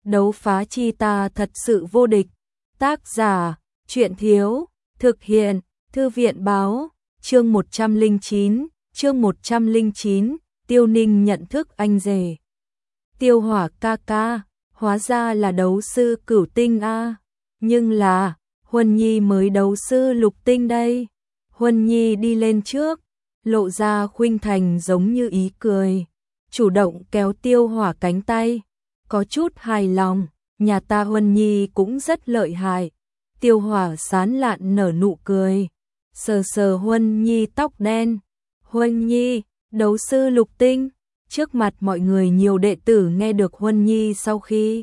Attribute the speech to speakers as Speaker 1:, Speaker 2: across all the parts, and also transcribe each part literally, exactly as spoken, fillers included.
Speaker 1: đấu phá chi ta thật sự vô địch. Tác giả, truyện thiếu, thực hiện, thư viện báo, chương một trăm lẻ chín, chương một trăm lẻ chín, Tiêu Ninh nhận thức anh rể. Tiêu Hỏa ca ca, hóa ra là đấu sư cửu tinh a, nhưng là, Huân Nhi mới đấu sư lục tinh đây. Huân Nhi đi lên trước, lộ ra khuynh thành giống như ý cười, chủ động kéo Tiêu Hỏa cánh tay, có chút hài lòng, nhà ta Huân Nhi cũng rất lợi hại. Tiêu Hỏa sán lạn nở nụ cười, sờ sờ Huân Nhi tóc đen. Huân Nhi, đấu sư lục tinh. Trước mặt mọi người nhiều đệ tử nghe được Huân Nhi sau khi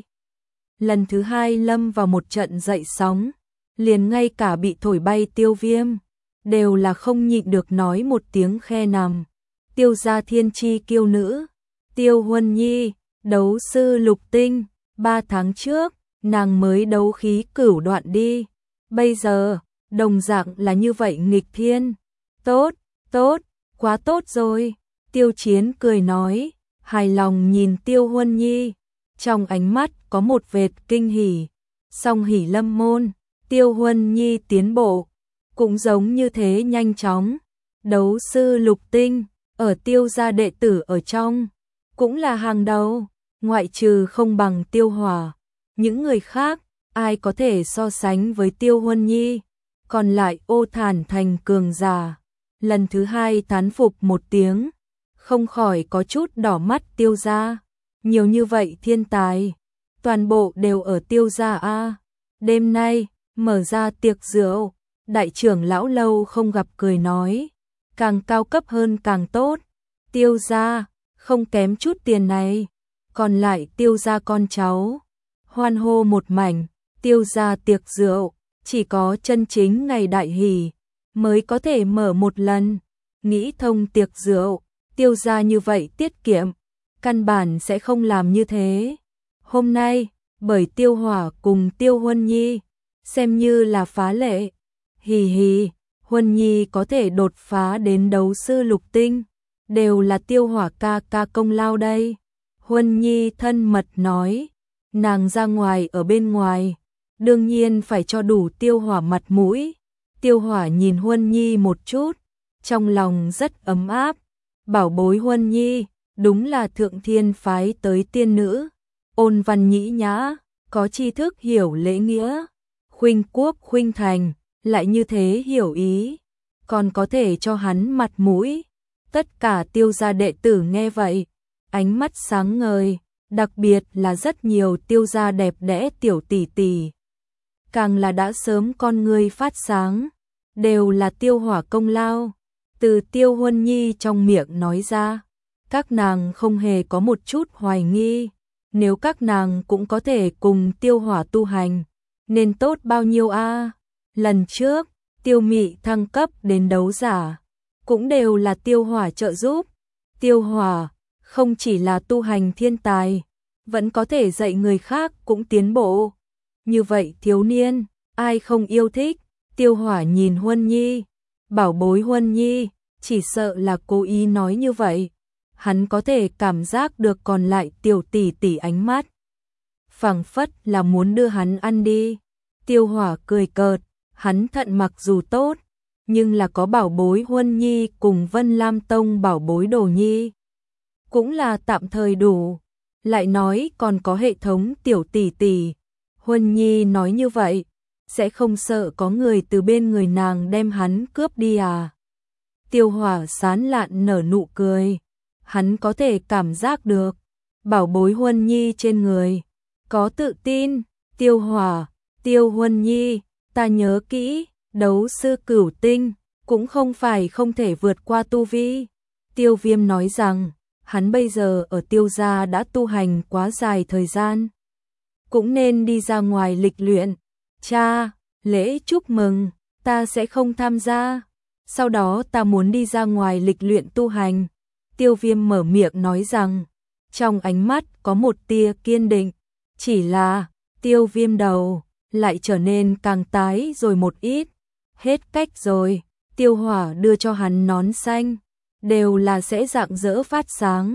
Speaker 1: lần thứ hai lâm vào một trận dậy sóng, liền ngay cả bị thổi bay Tiêu Viêm, đều là không nhịn được nói một tiếng khe nằm. Tiêu gia thiên chi kiêu nữ, Tiêu Huân Nhi, đấu sư lục tinh, ba tháng trước, nàng mới đấu khí cửu đoạn đi. Bây giờ, đồng dạng là như vậy nghịch thiên. Tốt, tốt, quá tốt rồi. Tiêu Chiến cười nói, hài lòng nhìn Tiêu Huân Nhi, trong ánh mắt có một vệt kinh hỉ. Song hỉ lâm môn, Tiêu Huân Nhi tiến bộ, cũng giống như thế nhanh chóng. Đấu sư lục tinh, ở Tiêu gia đệ tử ở trong, cũng là hàng đầu, ngoại trừ không bằng Tiêu Hỏa. Những người khác, ai có thể so sánh với Tiêu Huân Nhi, còn lại ô thản thành cường giả. Lần thứ hai thán phục một tiếng, không khỏi có chút đỏ mắt Tiêu gia. Nhiều như vậy thiên tài, toàn bộ đều ở Tiêu gia a. Đêm nay, mở ra tiệc rượu, đại trưởng lão lâu không gặp cười nói, càng cao cấp hơn càng tốt. Tiêu gia, không kém chút tiền này. Còn lại Tiêu gia con cháu, hoan hô một mảnh. Tiêu gia tiệc rượu, chỉ có chân chính ngày đại hỷ mới có thể mở một lần. Nghĩ thông tiệc rượu, Tiêu gia như vậy tiết kiệm, căn bản sẽ không làm như thế. Hôm nay, bởi Tiêu Hỏa cùng Tiêu Huân Nhi, xem như là phá lệ. Hì hì, Huân Nhi có thể đột phá đến đấu sư lục tinh, đều là Tiêu Hỏa ca ca công lao đây. Huân Nhi thân mật nói, nàng ra ngoài ở bên ngoài, đương nhiên phải cho đủ Tiêu Hỏa mặt mũi. Tiêu Hỏa nhìn Huân Nhi một chút, trong lòng rất ấm áp. Bảo bối Huân Nhi, đúng là thượng thiên phái tới tiên nữ, ôn văn nhĩ nhã, có tri thức hiểu lễ nghĩa, khuynh quốc khuynh thành, lại như thế hiểu ý, còn có thể cho hắn mặt mũi. Tất cả Tiêu gia đệ tử nghe vậy, ánh mắt sáng ngời, đặc biệt là rất nhiều Tiêu gia đẹp đẽ tiểu tỷ tỷ, càng là đã sớm con ngươi phát sáng, đều là Tiêu Hỏa công lao. Từ Tiêu Huân Nhi trong miệng nói ra, các nàng không hề có một chút hoài nghi, nếu các nàng cũng có thể cùng Tiêu Hỏa tu hành, nên tốt bao nhiêu a. Lần trước, Tiêu Mị thăng cấp đến đấu giả, cũng đều là Tiêu Hỏa trợ giúp. Tiêu Hỏa không chỉ là tu hành thiên tài, vẫn có thể dạy người khác cũng tiến bộ. Như vậy thiếu niên, ai không yêu thích? Tiêu Hỏa nhìn Huân Nhi, bảo bối Huân Nhi, chỉ sợ là cố ý nói như vậy. Hắn có thể cảm giác được còn lại tiểu tỷ tỷ ánh mắt, phảng phất là muốn đưa hắn ăn đi. Tiêu Hỏa cười cợt, hắn thận mặc dù tốt, nhưng là có bảo bối Huân Nhi cùng Vân Lam Tông bảo bối Đồ Nhi, cũng là tạm thời đủ. Lại nói còn có hệ thống tiểu tỷ tỷ. Huân Nhi nói như vậy, sẽ không sợ có người từ bên người nàng đem hắn cướp đi à? Tiêu Hỏa sán lạn nở nụ cười, hắn có thể cảm giác được bảo bối Huân Nhi trên người, có tự tin. Tiêu Hỏa, Tiêu Huân Nhi, ta nhớ kỹ, đấu sư cửu tinh, cũng không phải không thể vượt qua tu vi. Tiêu Viêm nói rằng, hắn bây giờ ở Tiêu gia đã tu hành quá dài thời gian, cũng nên đi ra ngoài lịch luyện. Cha, lễ chúc mừng, ta sẽ không tham gia. Sau đó ta muốn đi ra ngoài lịch luyện tu hành. Tiêu Viêm mở miệng nói rằng, trong ánh mắt có một tia kiên định. Chỉ là, Tiêu Viêm đầu lại trở nên càng tái rồi một ít. Hết cách rồi, Tiêu Hỏa đưa cho hắn nón xanh, đều là sẽ rạng rỡ phát sáng.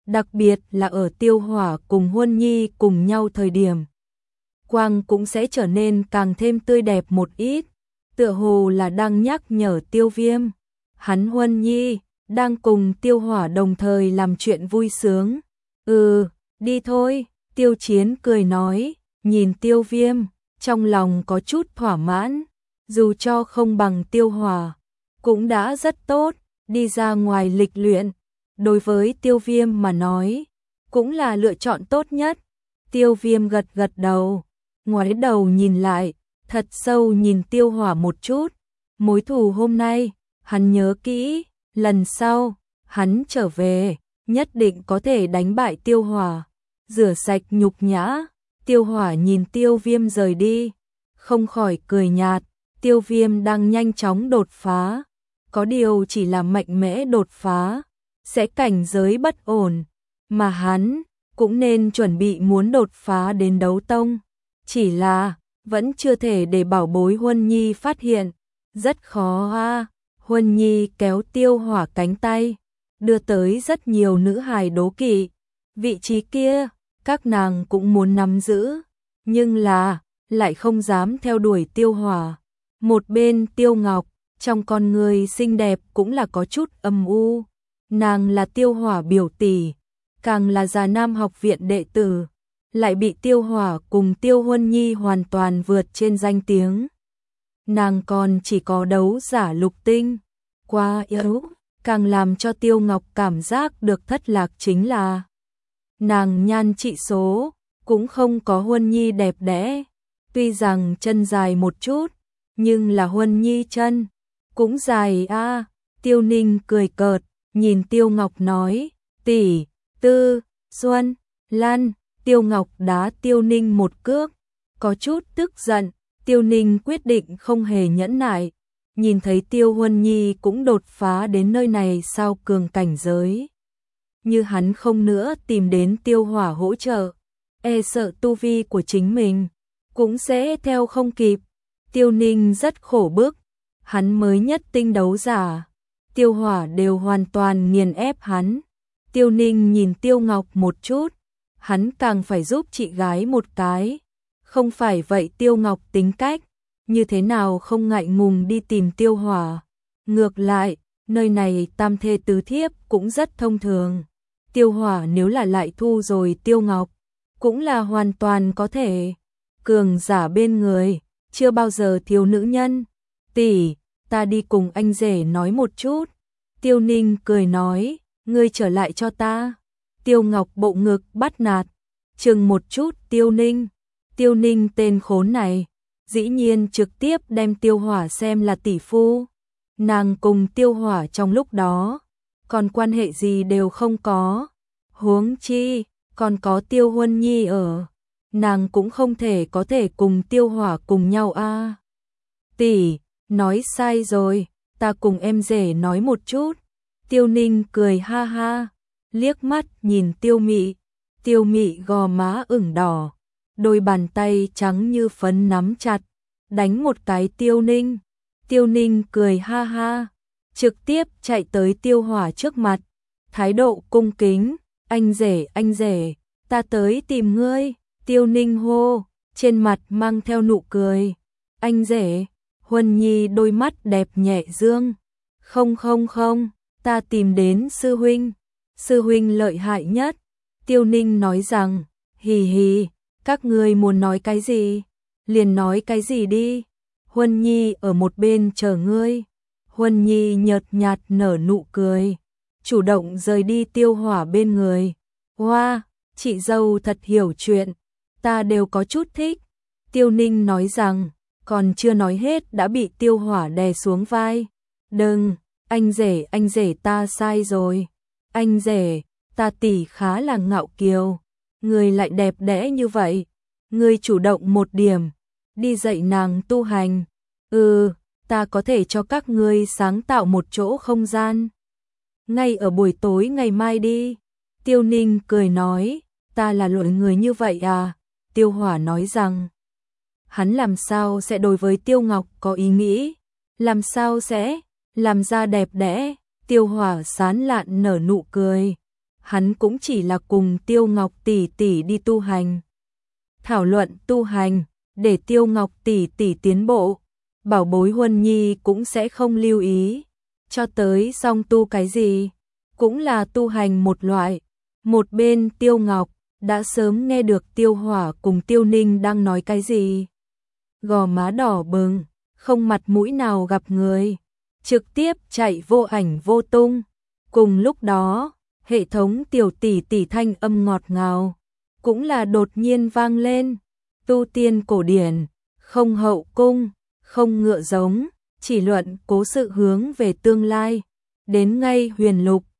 Speaker 1: đặc biệt là ở Tiêu Hỏa cùng Huân Nhi cùng nhau thời điểm. Quang cũng sẽ trở nên càng thêm tươi đẹp một ít, tựa hồ là đang nhắc nhở Tiêu Viêm. Hắn Huân Nhi, đang cùng Tiêu Hỏa đồng thời làm chuyện vui sướng. Ừ, đi thôi, Tiêu Chiến cười nói, nhìn Tiêu Viêm, trong lòng có chút thỏa mãn, dù cho không bằng Tiêu Hỏa, cũng đã rất tốt, đi ra ngoài lịch luyện. Đối với Tiêu Viêm mà nói, cũng là lựa chọn tốt nhất. Tiêu Viêm gật gật đầu, ngoái đầu nhìn lại, thật sâu nhìn Tiêu Hỏa một chút. Mối thù hôm nay, hắn nhớ kỹ, lần sau, hắn trở về, nhất định có thể đánh bại Tiêu Hỏa, rửa sạch nhục nhã. Tiêu Hỏa nhìn Tiêu Viêm rời đi, không khỏi cười nhạt. Tiêu Viêm đang nhanh chóng đột phá, có điều chỉ là mạnh mẽ đột phá, sẽ cảnh giới bất ổn, mà hắn cũng nên chuẩn bị muốn đột phá đến đấu tông, chỉ là vẫn chưa thể để bảo bối Huân Nhi phát hiện, rất khó a. Huân Nhi kéo Tiêu Hỏa cánh tay, đưa tới rất nhiều nữ hài đố kỵ, vị trí kia các nàng cũng muốn nắm giữ, nhưng là lại không dám theo đuổi Tiêu Hỏa. Một bên Tiêu Ngọc, trong con người xinh đẹp cũng là có chút âm u, nàng là Tiêu Hỏa biểu tỷ, càng là Già Nam học viện đệ tử, lại bị Tiêu Hỏa cùng Tiêu Huân Nhi hoàn toàn vượt trên danh tiếng. Nàng còn chỉ có đấu giả lục tinh, quá yếu, càng làm cho Tiêu Ngọc cảm giác được thất lạc chính là nàng nhan trị số cũng không có Huân Nhi đẹp đẽ, tuy rằng chân dài một chút, nhưng là Huân Nhi chân cũng dài a. À. Tiêu Ninh cười cợt, nhìn Tiêu Ngọc nói, tỷ, Tư, Xuân, Lan. Tiêu Ngọc đá Tiêu Ninh một cước, có chút tức giận. Tiêu Ninh quyết định không hề nhẫn nại, nhìn thấy Tiêu Huân Nhi cũng đột phá đến nơi này sao cường cảnh giới. Như hắn không nữa tìm đến Tiêu Hỏa hỗ trợ, e sợ tu vi của chính mình cũng sẽ theo không kịp. Tiêu Ninh rất khổ bức, hắn mới nhất tinh đấu giả, Tiêu Hỏa đều hoàn toàn nghiền ép hắn. Tiêu Ninh nhìn Tiêu Ngọc một chút, hắn càng phải giúp chị gái một cái, không phải vậy Tiêu Ngọc tính cách như thế nào không ngại ngùng đi tìm Tiêu Hỏa. Ngược lại, nơi này tam thê tứ thiếp cũng rất thông thường. Tiêu Hỏa nếu là lại thu rồi Tiêu Ngọc, cũng là hoàn toàn có thể. Cường giả bên người, chưa bao giờ thiếu nữ nhân. Tỷ, ta đi cùng anh rể nói một chút. Tiêu Ninh cười nói, ngươi trở lại cho ta. Tiêu Ngọc bộ ngực bắt nạt, chừng một chút Tiêu Ninh. Tiêu Ninh tên khốn này, dĩ nhiên trực tiếp đem Tiêu Hỏa xem là tỷ phu. Nàng cùng Tiêu Hỏa trong lúc đó, còn quan hệ gì đều không có. Huống chi, còn có Tiêu Huân Nhi ở, nàng cũng không thể có thể cùng Tiêu Hỏa cùng nhau a. À. Tỷ, nói sai rồi, ta cùng em rể nói một chút. Tiêu Ninh cười ha ha, liếc mắt nhìn Tiêu Mị. Tiêu Mị gò má ửng đỏ, đôi bàn tay trắng như phấn nắm chặt, đánh một cái Tiêu Ninh. Tiêu Ninh cười ha ha, trực tiếp chạy tới Tiêu Hỏa trước mặt, thái độ cung kính, anh rể anh rể, ta tới tìm ngươi. Tiêu Ninh hô, trên mặt mang theo nụ cười, anh rể. Huân Nhi đôi mắt đẹp nhẹ dương, không không không, ta tìm đến sư huynh, sư huynh lợi hại nhất. Tiêu Ninh nói rằng, hì hì, các ngươi muốn nói cái gì, liền nói cái gì đi. Huân Nhi ở một bên chờ ngươi. Huân Nhi nhợt nhạt nở nụ cười, chủ động rời đi Tiêu Hỏa bên người. Hoa, wow, chị dâu thật hiểu chuyện, ta đều có chút thích. Tiêu Ninh nói rằng, còn chưa nói hết đã bị Tiêu Hỏa đè xuống vai. Đừng, anh rể anh rể ta sai rồi. Anh rể, ta tỷ khá là ngạo kiều, người lại đẹp đẽ như vậy, người chủ động một điểm, đi dạy nàng tu hành. Ừ, ta có thể cho các ngươi sáng tạo một chỗ không gian. Ngay ở buổi tối ngày mai đi. Tiêu Ninh cười nói, ta là loại người như vậy à? Tiêu Hỏa nói rằng, hắn làm sao sẽ đối với Tiêu Ngọc có ý nghĩ, làm sao sẽ làm ra đẹp đẽ. Tiêu Hỏa sán lạn nở nụ cười, hắn cũng chỉ là cùng Tiêu Ngọc tỷ tỷ đi tu hành. Thảo luận tu hành, để Tiêu Ngọc tỷ tỷ tiến bộ, Bảo Bối Huân Nhi cũng sẽ không lưu ý. Cho tới song tu cái gì, cũng là tu hành một loại. Một bên Tiêu Ngọc đã sớm nghe được Tiêu Hỏa cùng Tiêu Ninh đang nói cái gì. Gò má đỏ bừng, không mặt mũi nào gặp người, trực tiếp chạy vô ảnh vô tung. Cùng lúc đó, hệ thống tiểu tỷ tỷ thanh âm ngọt ngào cũng là đột nhiên vang lên. Tu tiên cổ điển, không hậu cung, không ngựa giống, chỉ luận cố sự hướng về tương lai. Đến ngay huyền lục,